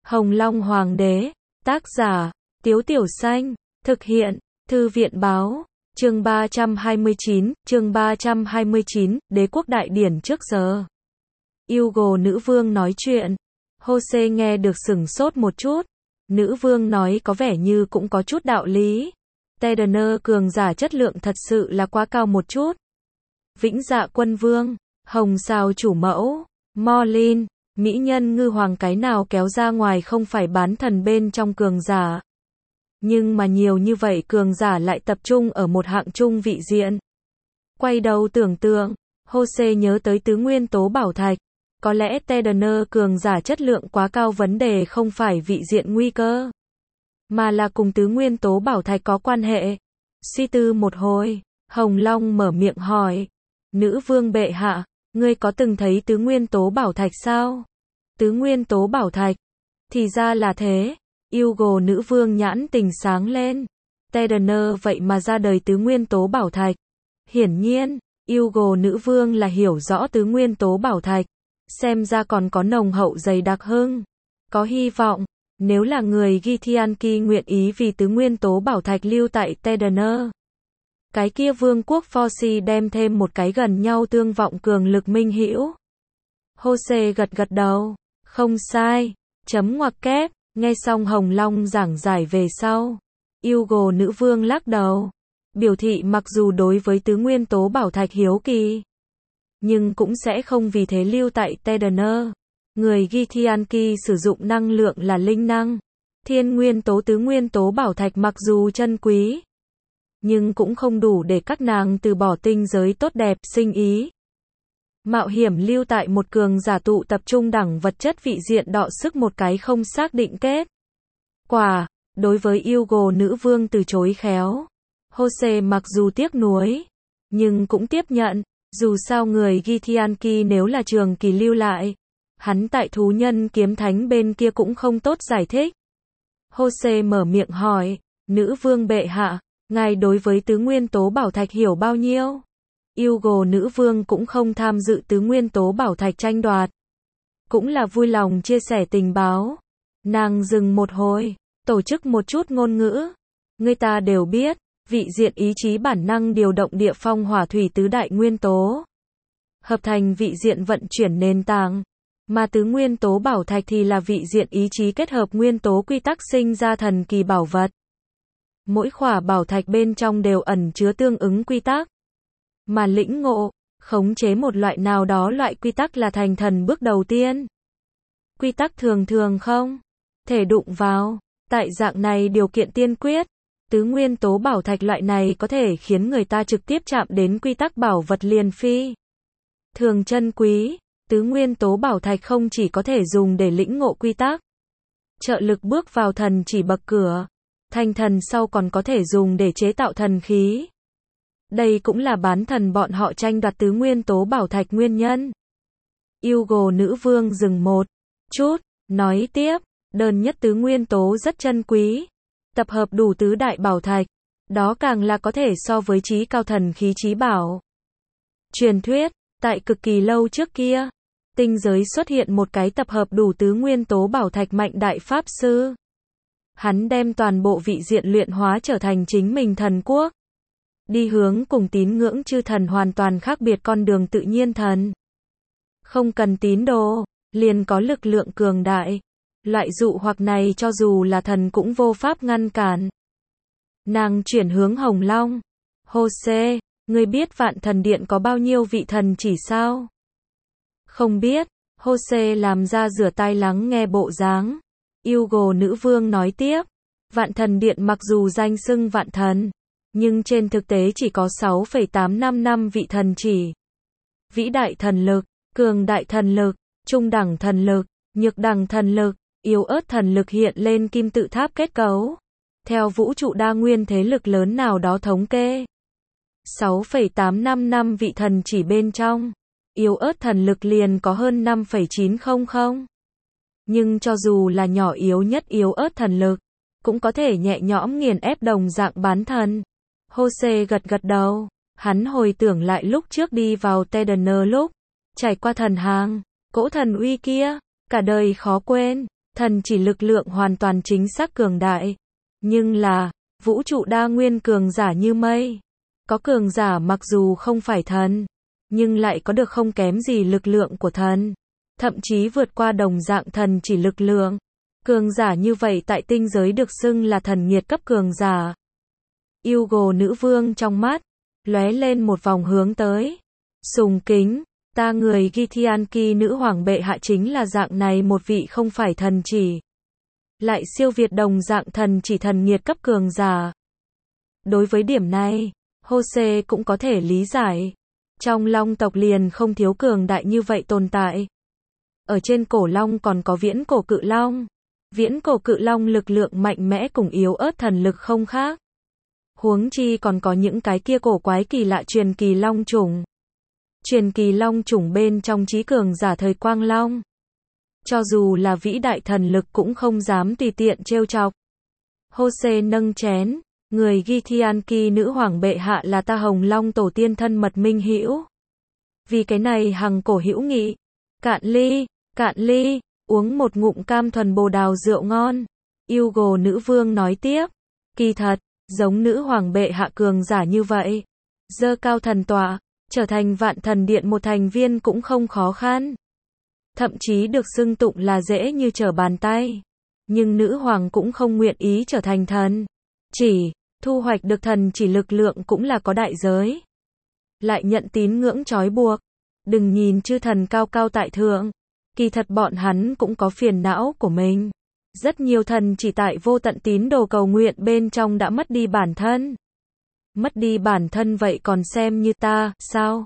Hồng Long Hoàng đế, tác giả, Tiếu Tiểu Xanh, thực hiện, Thư viện Báo, chương 329, Đế quốc đại điển trước giờ. Hugo nữ vương nói chuyện. Jose nghe được sửng sốt một chút. Nữ vương nói có vẻ như cũng có chút đạo lý. Tedner cường giả chất lượng thật sự là quá cao một chút. Vĩnh Dạ quân vương, Hồng Sao chủ mẫu, Morlin, mỹ nhân ngư hoàng cái nào kéo ra ngoài không phải bán thần bên trong cường giả. Nhưng mà nhiều như vậy cường giả lại tập trung ở một hạng trung vị diện. Quay đầu tưởng tượng, Jose nhớ tới tứ nguyên tố bảo thạch. Có lẽ Tedner cường giả chất lượng quá cao, vấn đề không phải vị diện nguy cơ, mà là cùng tứ nguyên tố bảo thạch có quan hệ. Suy tư một hồi, Hồng Long mở miệng hỏi. Nữ vương bệ hạ, ngươi có từng thấy tứ nguyên tố bảo thạch sao? Tứ nguyên tố bảo thạch? Thì ra là thế. Hugo nữ vương nhãn tình sáng lên. Tedner vậy mà ra đời tứ nguyên tố bảo thạch. Hiển nhiên, Hugo nữ vương là hiểu rõ tứ nguyên tố bảo thạch. Xem ra còn có nồng hậu dày đặc hơn. Có hy vọng, nếu là người Githyanki nguyện ý vì tứ nguyên tố bảo thạch lưu tại Tedner. Cái kia vương quốc Forci đem thêm một cái gần nhau tương vọng cường lực minh hữu. Jose gật gật đầu. Không sai. Chấm ngoặc kép. Nghe xong Hồng Long giảng giải về sau. Hugo nữ vương lắc đầu. Biểu thị mặc dù đối với tứ nguyên tố bảo thạch hiếu kỳ, nhưng cũng sẽ không vì thế lưu tại Tedner. Người Githyanki sử dụng năng lượng là linh năng. Thiên nguyên tố tứ nguyên tố bảo thạch mặc dù chân quý, nhưng cũng không đủ để các nàng từ bỏ tinh giới tốt đẹp, sinh ý. Mạo hiểm lưu tại một cường giả tụ tập trung đẳng vật chất vị diện đọ sức một cái không xác định kết quả. Đối với Hugo nữ vương từ chối khéo, Jose mặc dù tiếc nuối, nhưng cũng tiếp nhận. Dù sao người Githyanki nếu là trường kỳ lưu lại, hắn tại thú nhân kiếm thánh bên kia cũng không tốt giải thích. Jose mở miệng hỏi, nữ vương bệ hạ, ngài đối với tứ nguyên tố bảo thạch hiểu bao nhiêu? Hugo nữ vương cũng không tham dự tứ nguyên tố bảo thạch tranh đoạt, cũng là vui lòng chia sẻ tình báo. Nàng dừng một hồi, tổ chức một chút ngôn ngữ. Người ta đều biết, vị diện ý chí bản năng điều động địa phong hỏa thủy tứ đại nguyên tố, hợp thành vị diện vận chuyển nền tảng. Mà tứ nguyên tố bảo thạch thì là vị diện ý chí kết hợp nguyên tố quy tắc sinh ra thần kỳ bảo vật. Mỗi khỏa bảo thạch bên trong đều ẩn chứa tương ứng quy tắc. Mà lĩnh ngộ, khống chế một loại nào đó loại quy tắc là thành thần bước đầu tiên. Quy tắc thường thường không thể đụng vào. Tại dạng này điều kiện tiên quyết, tứ nguyên tố bảo thạch loại này có thể khiến người ta trực tiếp chạm đến quy tắc bảo vật liền phi thường chân quý. Tứ nguyên tố bảo thạch không chỉ có thể dùng để lĩnh ngộ quy tắc, trợ lực bước vào thần chỉ bậc cửa, thành thần sau còn có thể dùng để chế tạo thần khí. Đây cũng là bán thần bọn họ tranh đoạt tứ nguyên tố bảo thạch nguyên nhân. Hugo nữ vương dừng một chút, nói tiếp, đơn nhất tứ nguyên tố rất chân quý, tập hợp đủ tứ đại bảo thạch, đó càng là có thể so với chí cao thần khí chí bảo. Truyền thuyết, tại cực kỳ lâu trước kia, tinh giới xuất hiện một cái tập hợp đủ tứ nguyên tố bảo thạch mạnh đại pháp sư. Hắn đem toàn bộ vị diện luyện hóa trở thành chính mình thần quốc, đi hướng cùng tín ngưỡng chư thần hoàn toàn khác biệt con đường tự nhiên thần. Không cần tín đồ, liền có lực lượng cường đại. Loại dụ hoặc này cho dù là thần cũng vô pháp ngăn cản. Nàng chuyển hướng Hồng Long. Jose, ngươi biết Vạn Thần Điện có bao nhiêu vị thần chỉ sao? Không biết. Jose làm ra rửa tai lắng nghe bộ dáng. Hugo nữ vương nói tiếp. Vạn Thần Điện mặc dù danh xưng vạn thần, nhưng trên thực tế chỉ có 6,855 vị thần chỉ. Vĩ đại thần lực, cường đại thần lực, trung đẳng thần lực, nhược đẳng thần lực, yếu ớt thần lực hiện lên kim tự tháp kết cấu. Theo vũ trụ đa nguyên thế lực lớn nào đó thống kê, 6,855 vị thần chỉ bên trong, yếu ớt thần lực liền có hơn 5,900. Nhưng cho dù là nhỏ yếu nhất yếu ớt thần lực, cũng có thể nhẹ nhõm nghiền ép đồng dạng bán thần. Jose gật gật đầu, hắn hồi tưởng lại lúc trước đi vào Tedner lúc, trải qua thần hàng, cỗ thần uy kia, cả đời khó quên. Thần chỉ lực lượng hoàn toàn chính xác cường đại. Nhưng là, vũ trụ đa nguyên cường giả như mây. Có cường giả mặc dù không phải thần, nhưng lại có được không kém gì lực lượng của thần. Thậm chí vượt qua đồng dạng thần chỉ lực lượng. Cường giả như vậy tại tinh giới được xưng là thần nhiệt cấp cường giả. Hugo nữ vương trong mắt, lóe lên một vòng hướng tới. Sùng kính, ta người Githyanki nữ hoàng bệ hạ chính là dạng này một vị không phải thần chỉ. Lại siêu việt đồng dạng thần chỉ thần nhiệt cấp cường giả. Đối với điểm này, Jose cũng có thể lý giải. Trong long tộc liền không thiếu cường đại như vậy tồn tại. Ở trên cổ long còn có viễn cổ cự long. Viễn cổ cự long lực lượng mạnh mẽ cùng yếu ớt thần lực không khác. Huống chi còn có những cái kia cổ quái kỳ lạ truyền kỳ long chủng. Truyền kỳ long chủng bên trong trí cường giả thời quang long. Cho dù là vĩ đại thần lực cũng không dám tùy tiện trêu chọc. Jose nâng chén, người Githyanki nữ hoàng bệ hạ là ta Hồng Long tổ tiên thân mật minh hữu. Vì cái này hằng cổ hữu nghị. Cạn ly, uống một ngụm cam thuần bồ đào rượu ngon. Hugo nữ vương nói tiếp, kỳ thật, giống nữ hoàng bệ hạ cường giả như vậy. Dơ cao thần tọa, trở thành vạn thần điện một thành viên cũng không khó khăn. Thậm chí được xưng tụng là dễ như trở bàn tay. Nhưng nữ hoàng cũng không nguyện ý trở thành thần. Chỉ, thu hoạch được thần chỉ lực lượng cũng là có đại giới. Lại nhận tín ngưỡng trói buộc. Đừng nhìn chư thần cao cao tại thượng. Kỳ thật bọn hắn cũng có phiền não của mình. Rất nhiều thần chỉ tại vô tận tín đồ cầu nguyện bên trong đã mất đi bản thân. Mất đi bản thân vậy còn xem như ta, sao?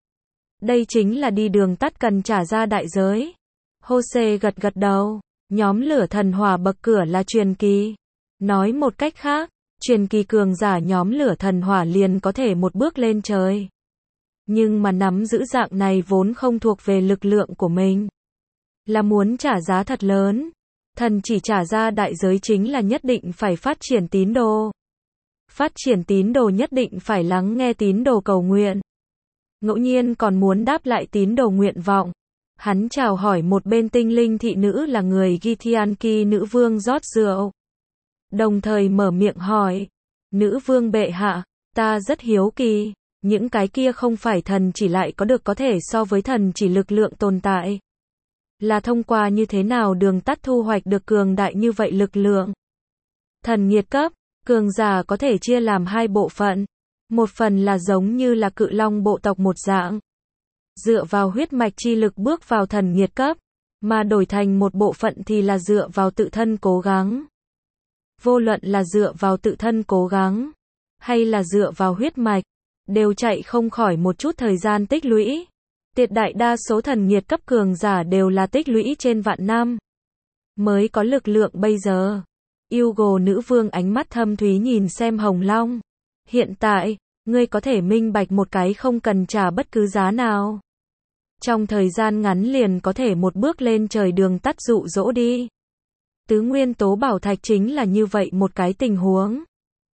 Đây chính là đi đường tắt cần trả ra đại giới. Jose gật đầu. Nhóm lửa thần hỏa bậc cửa là truyền kỳ. Nói một cách khác, truyền kỳ cường giả nhóm lửa thần hỏa liền có thể một bước lên trời. Nhưng mà nắm giữ dạng này vốn không thuộc về lực lượng của mình. Là muốn trả giá thật lớn. Thần chỉ trả ra đại giới chính là nhất định phải phát triển tín đồ. Phát triển tín đồ nhất định phải lắng nghe tín đồ cầu nguyện. Ngẫu nhiên còn muốn đáp lại tín đồ nguyện vọng. Hắn chào hỏi một bên tinh linh thị nữ là người Githyanki nữ vương rót rượu. Đồng thời mở miệng hỏi. Nữ vương bệ hạ, ta rất hiếu kỳ. Những cái kia không phải thần chỉ lại có được có thể so với thần chỉ lực lượng tồn tại. Là thông qua như thế nào đường tắt thu hoạch được cường đại như vậy lực lượng. Thần nhiệt cấp, cường giả có thể chia làm hai bộ phận. Một phần là giống như là cự long bộ tộc một dạng. Dựa vào huyết mạch chi lực bước vào thần nhiệt cấp. Mà đổi thành một bộ phận thì là dựa vào tự thân cố gắng. Vô luận là dựa vào tự thân cố gắng. Hay là dựa vào huyết mạch. Đều chạy không khỏi một chút thời gian tích lũy. Tuyệt đại đa số thần nhiệt cấp cường giả đều là tích lũy trên vạn năm. Mới có lực lượng bây giờ. Hugo nữ vương ánh mắt thâm thúy nhìn xem Hồng Long. Hiện tại, ngươi có thể minh bạch một cái không cần trả bất cứ giá nào. Trong thời gian ngắn liền có thể một bước lên trời đường tắt dụ dỗ đi. Tứ nguyên tố bảo thạch chính là như vậy một cái tình huống.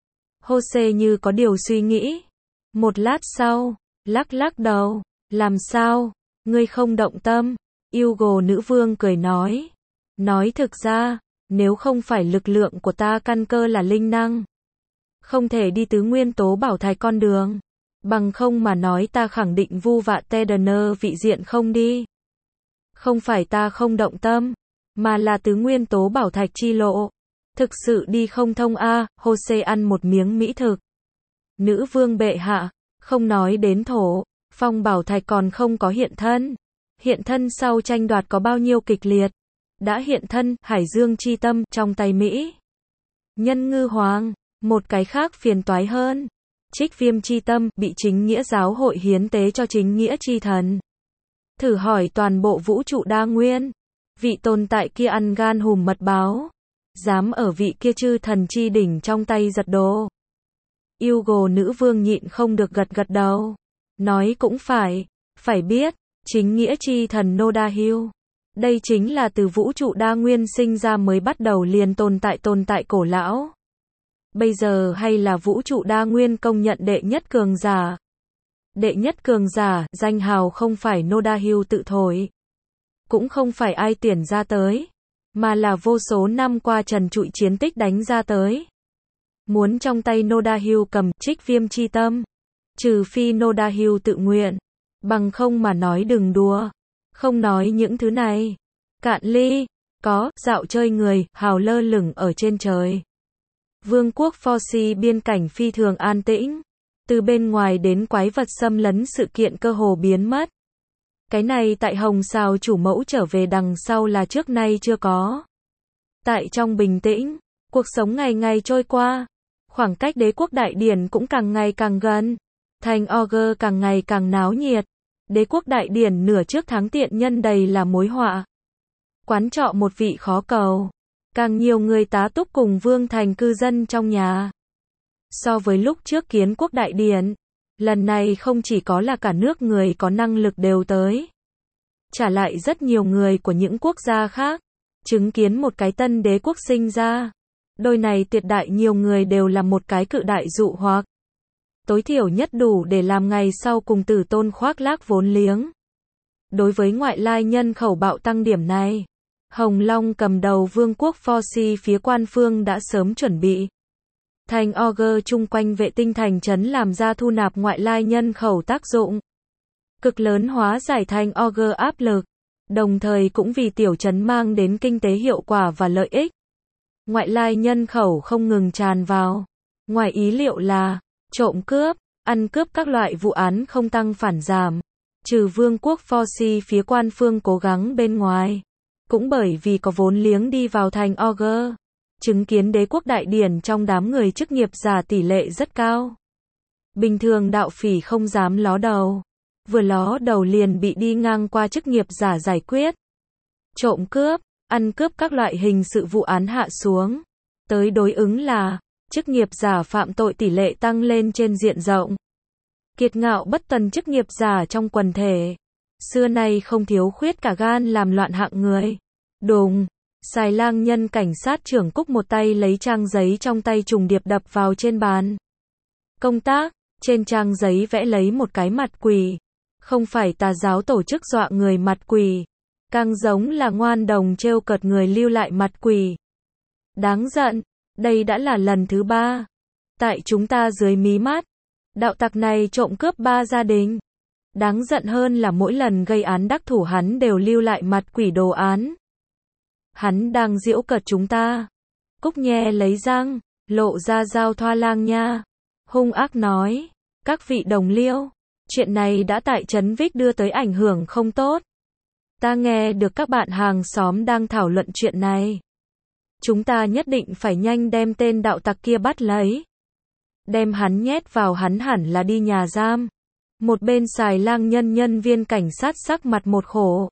Jose như có điều suy nghĩ. Một lát sau, lắc đầu. Làm sao? Ngươi không động tâm? Hugo nữ vương cười nói. Nói thực ra, nếu không phải lực lượng của ta căn cơ là linh năng. Không thể đi tứ nguyên tố bảo thạch con đường. Bằng không mà nói ta khẳng định vu vạ Tedener vị diện không đi. Không phải ta không động tâm, mà là tứ nguyên tố bảo thạch chi lộ. Thực sự đi không thông a. Jose ăn một miếng mỹ thực. Nữ vương bệ hạ, không nói đến thổ. Phong bảo thạch còn không có hiện thân. Hiện thân sau tranh đoạt có bao nhiêu kịch liệt. Đã hiện thân, Hải Dương chi tâm, trong tay Mỹ. Nhân ngư hoàng, một cái khác phiền toái hơn. Trích viêm chi tâm, bị chính nghĩa giáo hội hiến tế cho chính nghĩa chi thần. Thử hỏi toàn bộ vũ trụ đa nguyên. Vị tồn tại kia ăn gan hùm mật báo. Dám ở vị kia chư thần chi đỉnh trong tay giật đồ. Hugo nữ vương nhịn không được gật đầu. Nói cũng phải biết, chính nghĩa chi thần Nodahil. Đây chính là từ vũ trụ đa nguyên sinh ra mới bắt đầu liền tồn tại cổ lão. Bây giờ hay là vũ trụ đa nguyên công nhận đệ nhất cường giả. Đệ nhất cường giả, danh hào không phải Nodahil tự thổi. Cũng không phải ai tuyển ra tới. mà là vô số năm qua trần trụi chiến tích đánh ra tới. Muốn trong tay Nodahil cầm trích viêm chi tâm, trừ phi Nodahil tự nguyện, bằng không mà nói đừng đùa. Không nói những thứ này. Cạn ly, có, dạo chơi người, hào lơ lửng ở trên trời. Vương quốc Forci biên cảnh phi thường an tĩnh. Từ bên ngoài đến quái vật xâm lấn sự kiện cơ hồ biến mất. Cái này tại Hồng Sào chủ mẫu trở về đằng sau là trước nay chưa có. Tại trong bình tĩnh, cuộc sống ngày ngày trôi qua. Khoảng cách đế quốc đại điển cũng càng ngày càng gần. Thành Augur càng ngày càng náo nhiệt. Đế quốc đại điển nửa trước tháng tiện nhân đầy là mối họa. Quán trọ một vị khó cầu. Càng nhiều người tá túc cùng vương thành cư dân trong nhà. So với lúc trước kiến quốc đại điển, lần này không chỉ có là cả nước người có năng lực đều tới. Trả lại rất nhiều người của những quốc gia khác, chứng kiến một cái tân đế quốc sinh ra. Đôi này tuyệt đại nhiều người đều là một cái cự đại dụ hoặc. Tối thiểu nhất đủ để làm ngày sau cùng tử tôn khoác lác vốn liếng. Đối với ngoại lai nhân khẩu bạo tăng điểm này, Hồng Long cầm đầu vương quốc Forci phía quan phương đã sớm chuẩn bị. Thành Augur chung quanh vệ tinh thành trấn làm ra thu nạp ngoại lai nhân khẩu tác dụng. Cực lớn hóa giải thành Augur áp lực, đồng thời cũng vì tiểu trấn mang đến kinh tế hiệu quả và lợi ích. Ngoại lai nhân khẩu không ngừng tràn vào. Ngoài ý liệu là, trộm cướp, ăn cướp các loại vụ án không tăng phản giảm. Trừ vương quốc Forci phía quan phương cố gắng bên ngoài. Cũng bởi vì có vốn liếng đi vào thành Augur. Chứng kiến đế quốc đại điển trong đám người chức nghiệp giả tỷ lệ rất cao. Bình thường đạo phỉ không dám ló đầu. Vừa ló đầu liền bị đi ngang qua chức nghiệp giả giải quyết. Trộm cướp, ăn cướp các loại hình sự vụ án hạ xuống. Tới đối ứng là, chức nghiệp giả phạm tội tỷ lệ tăng lên trên diện rộng. Kiệt ngạo bất tuần chức nghiệp giả trong quần thể. Xưa nay không thiếu khuyết cả gan làm loạn hạng người. Đùng, Xài Lang nhân cảnh sát trưởng Cúc một tay lấy trang giấy trong tay trùng điệp đập vào trên bàn. Công tác, trên trang giấy vẽ lấy một cái mặt quỷ. Không phải tà giáo tổ chức dọa người mặt quỷ. Càng giống là ngoan đồng trêu cợt người lưu lại mặt quỷ. Đáng giận, đây đã là lần thứ 3. Tại chúng ta dưới mí mắt, đạo tặc này trộm cướp 3 gia đình. Đáng giận hơn là mỗi lần gây án đắc thủ hắn đều lưu lại mặt quỷ đồ án. Hắn đang giễu cợt chúng ta. Cúc nhe lấy răng, lộ ra dao thoa lang nha. Hung ác nói, các vị đồng liêu, chuyện này đã tại Trấn Vích đưa tới ảnh hưởng không tốt. Ta nghe được các bạn hàng xóm đang thảo luận chuyện này. Chúng ta nhất định phải nhanh đem tên đạo tặc kia bắt lấy. Đem hắn nhét vào hắn hẳn là đi nhà giam. Một bên Xài Lang nhân viên cảnh sát sắc mặt một khổ.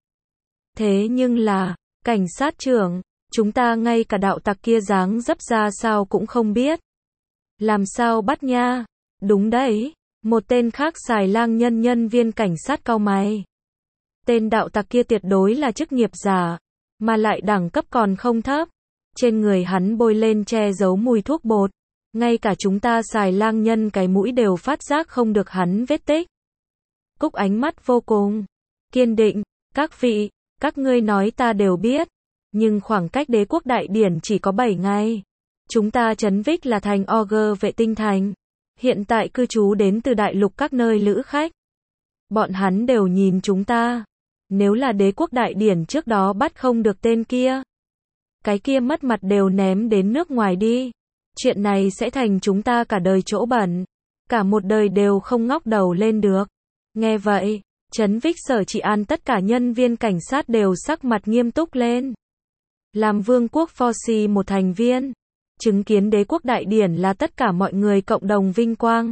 Thế nhưng là, cảnh sát trưởng, chúng ta ngay cả đạo tặc kia dáng dấp ra sao cũng không biết. Làm sao bắt nha? Đúng đấy, một tên khác Xài Lang nhân viên cảnh sát cau mày. Tên đạo tặc kia tuyệt đối là chức nghiệp giả, mà lại đẳng cấp còn không thấp. Trên người hắn bôi lên che giấu mùi thuốc bột. Ngay cả chúng ta Xài Lang nhân cái mũi đều phát giác không được hắn vết tích. Cúc ánh mắt vô cùng kiên định, các vị, các ngươi nói ta đều biết, nhưng khoảng cách đế quốc đại điển chỉ có 7 ngày. Chúng ta Trấn Vích là thành Augur vệ tinh thành, hiện tại cư trú đến từ đại lục các nơi lữ khách. Bọn hắn đều nhìn chúng ta. Nếu là đế quốc đại điển trước đó bắt không được tên kia, cái kia mất mặt đều ném đến nước ngoài đi. Chuyện này sẽ thành chúng ta cả đời chỗ bẩn, cả một đời đều không ngóc đầu lên được. Nghe vậy, Trấn Vích sở trị an tất cả nhân viên cảnh sát đều sắc mặt nghiêm túc lên. Làm vương quốc Forci một thành viên, chứng kiến đế quốc đại điển là tất cả mọi người cộng đồng vinh quang.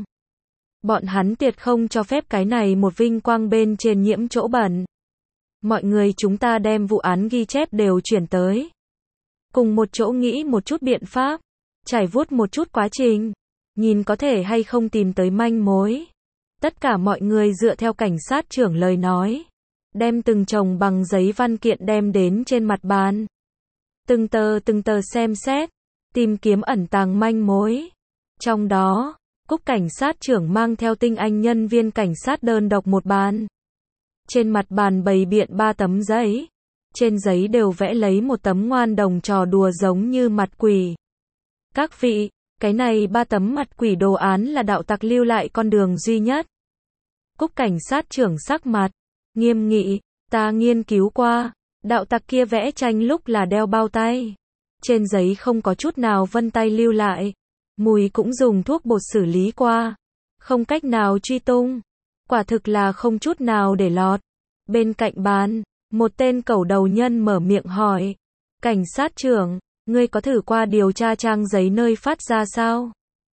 Bọn hắn tuyệt không cho phép cái này một vinh quang bên trên nhiễm chỗ bẩn. Mọi người chúng ta đem vụ án ghi chép đều chuyển tới. Cùng một chỗ nghĩ một chút biện pháp, trải vuốt một chút quá trình, nhìn có thể hay không tìm tới manh mối. Tất cả mọi người dựa theo cảnh sát trưởng lời nói, đem từng chồng bằng giấy văn kiện đem đến trên mặt bàn. Từng tờ xem xét, tìm kiếm ẩn tàng manh mối. Trong đó, Cúc cảnh sát trưởng mang theo tinh anh nhân viên cảnh sát đơn độc một bàn. Trên mặt bàn bày biện 3 tấm giấy. trên giấy đều vẽ lấy một tấm ngoan đồng trò đùa giống như mặt quỷ. Các vị, cái này 3 tấm mặt quỷ đồ án là đạo tặc lưu lại con đường duy nhất. Cúc cảnh sát trưởng sắc mặt nghiêm nghị, ta nghiên cứu qua, đạo tặc kia vẽ tranh lúc là đeo bao tay. Trên giấy không có chút nào vân tay lưu lại. Mùi cũng dùng thuốc bột xử lý qua. Không cách nào truy tung. Quả thực là không chút nào để lọt. Bên cạnh bàn, một tên cẩu đầu nhân mở miệng hỏi. Cảnh sát trưởng, ngươi có thử qua điều tra trang giấy nơi phát ra sao?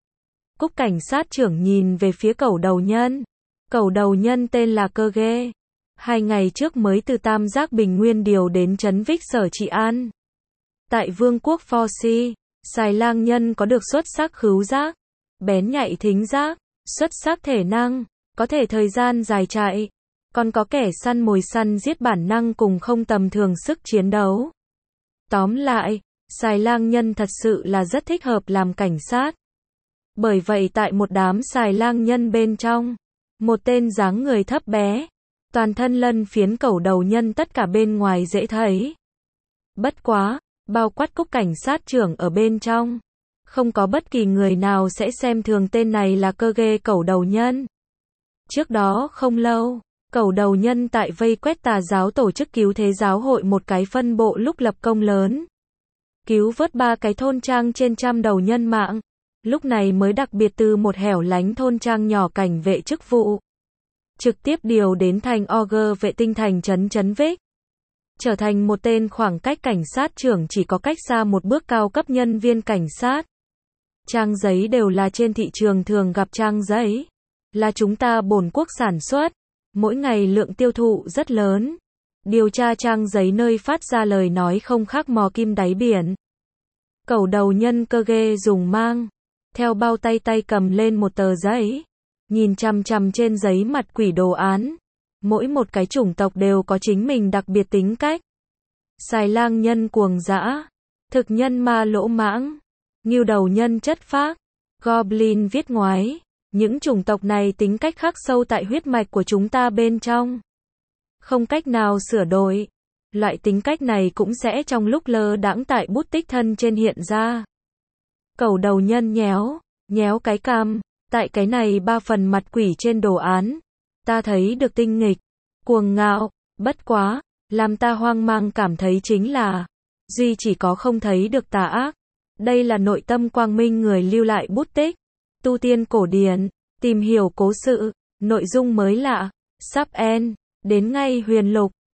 Cúc cảnh sát trưởng nhìn về phía cẩu đầu nhân. Cẩu đầu nhân tên là Cơ Ghê. 2 ngày trước mới từ Tam Giác Bình Nguyên điều đến trấn Vích Sở trị an. Tại Vương quốc Pho-si, Xài Lang Nhân có được xuất sắc khứu giác, bén nhạy thính giác, xuất sắc thể năng, có thể thời gian dài chạy, còn có kẻ săn mồi săn giết bản năng cùng không tầm thường sức chiến đấu. Tóm lại, Xài Lang Nhân thật sự là rất thích hợp làm cảnh sát. Bởi vậy tại một đám Xài Lang Nhân bên trong, một tên dáng người thấp bé, toàn thân lân phiến cẩu đầu nhân tất cả bên ngoài dễ thấy. Bất quá, bao quát Cúc cảnh sát trưởng ở bên trong, không có bất kỳ người nào sẽ xem thường tên này là Cơ Ghê cẩu đầu nhân. Trước đó không lâu, cẩu đầu nhân tại vây quét tà giáo tổ chức cứu thế giáo hội một cái phân bộ lúc lập công lớn. Cứu vớt 3 cái thôn trang trên trăm đầu nhân mạng. Lúc này mới đặc biệt từ một hẻo lánh thôn trang nhỏ cảnh vệ chức vụ. Trực tiếp điều đến thành Auger vệ tinh thành trấn Vích. Trở thành một tên khoảng cách cảnh sát trưởng chỉ có cách xa một bước cao cấp nhân viên cảnh sát. Trang giấy đều là trên thị trường thường gặp trang giấy. Là chúng ta bổn quốc sản xuất. Mỗi ngày lượng tiêu thụ rất lớn. Điều tra trang giấy nơi phát ra lời nói không khác mò kim đáy biển. Cẩu đầu nhân Cơ Ghê dùng mang theo bao tay cầm lên một tờ giấy. Nhìn chằm chằm trên giấy mặt quỷ đồ án. Mỗi một cái chủng tộc đều có chính mình đặc biệt tính cách. Xài Lang Nhân cuồng dã, thực nhân ma lỗ mãng, ngưu đầu nhân chất phác, Goblin viết ngoái. Những chủng tộc này tính cách khắc sâu tại huyết mạch của chúng ta bên trong. Không cách nào sửa đổi. Loại tính cách này cũng sẽ trong lúc lơ đãng tại bút tích thân trên hiện ra. Cẩu đầu nhân nhéo cái cằm. Tại cái này 3 phần mặt quỷ trên đồ án, ta thấy được tinh nghịch, cuồng ngạo, bất quá, làm ta hoang mang cảm thấy chính là, duy chỉ có không thấy được tà ác. Đây là nội tâm quang minh người lưu lại bút tích, tu tiên cổ điển, tìm hiểu cố sự, nội dung mới lạ, sắp end, đến ngay huyền lục.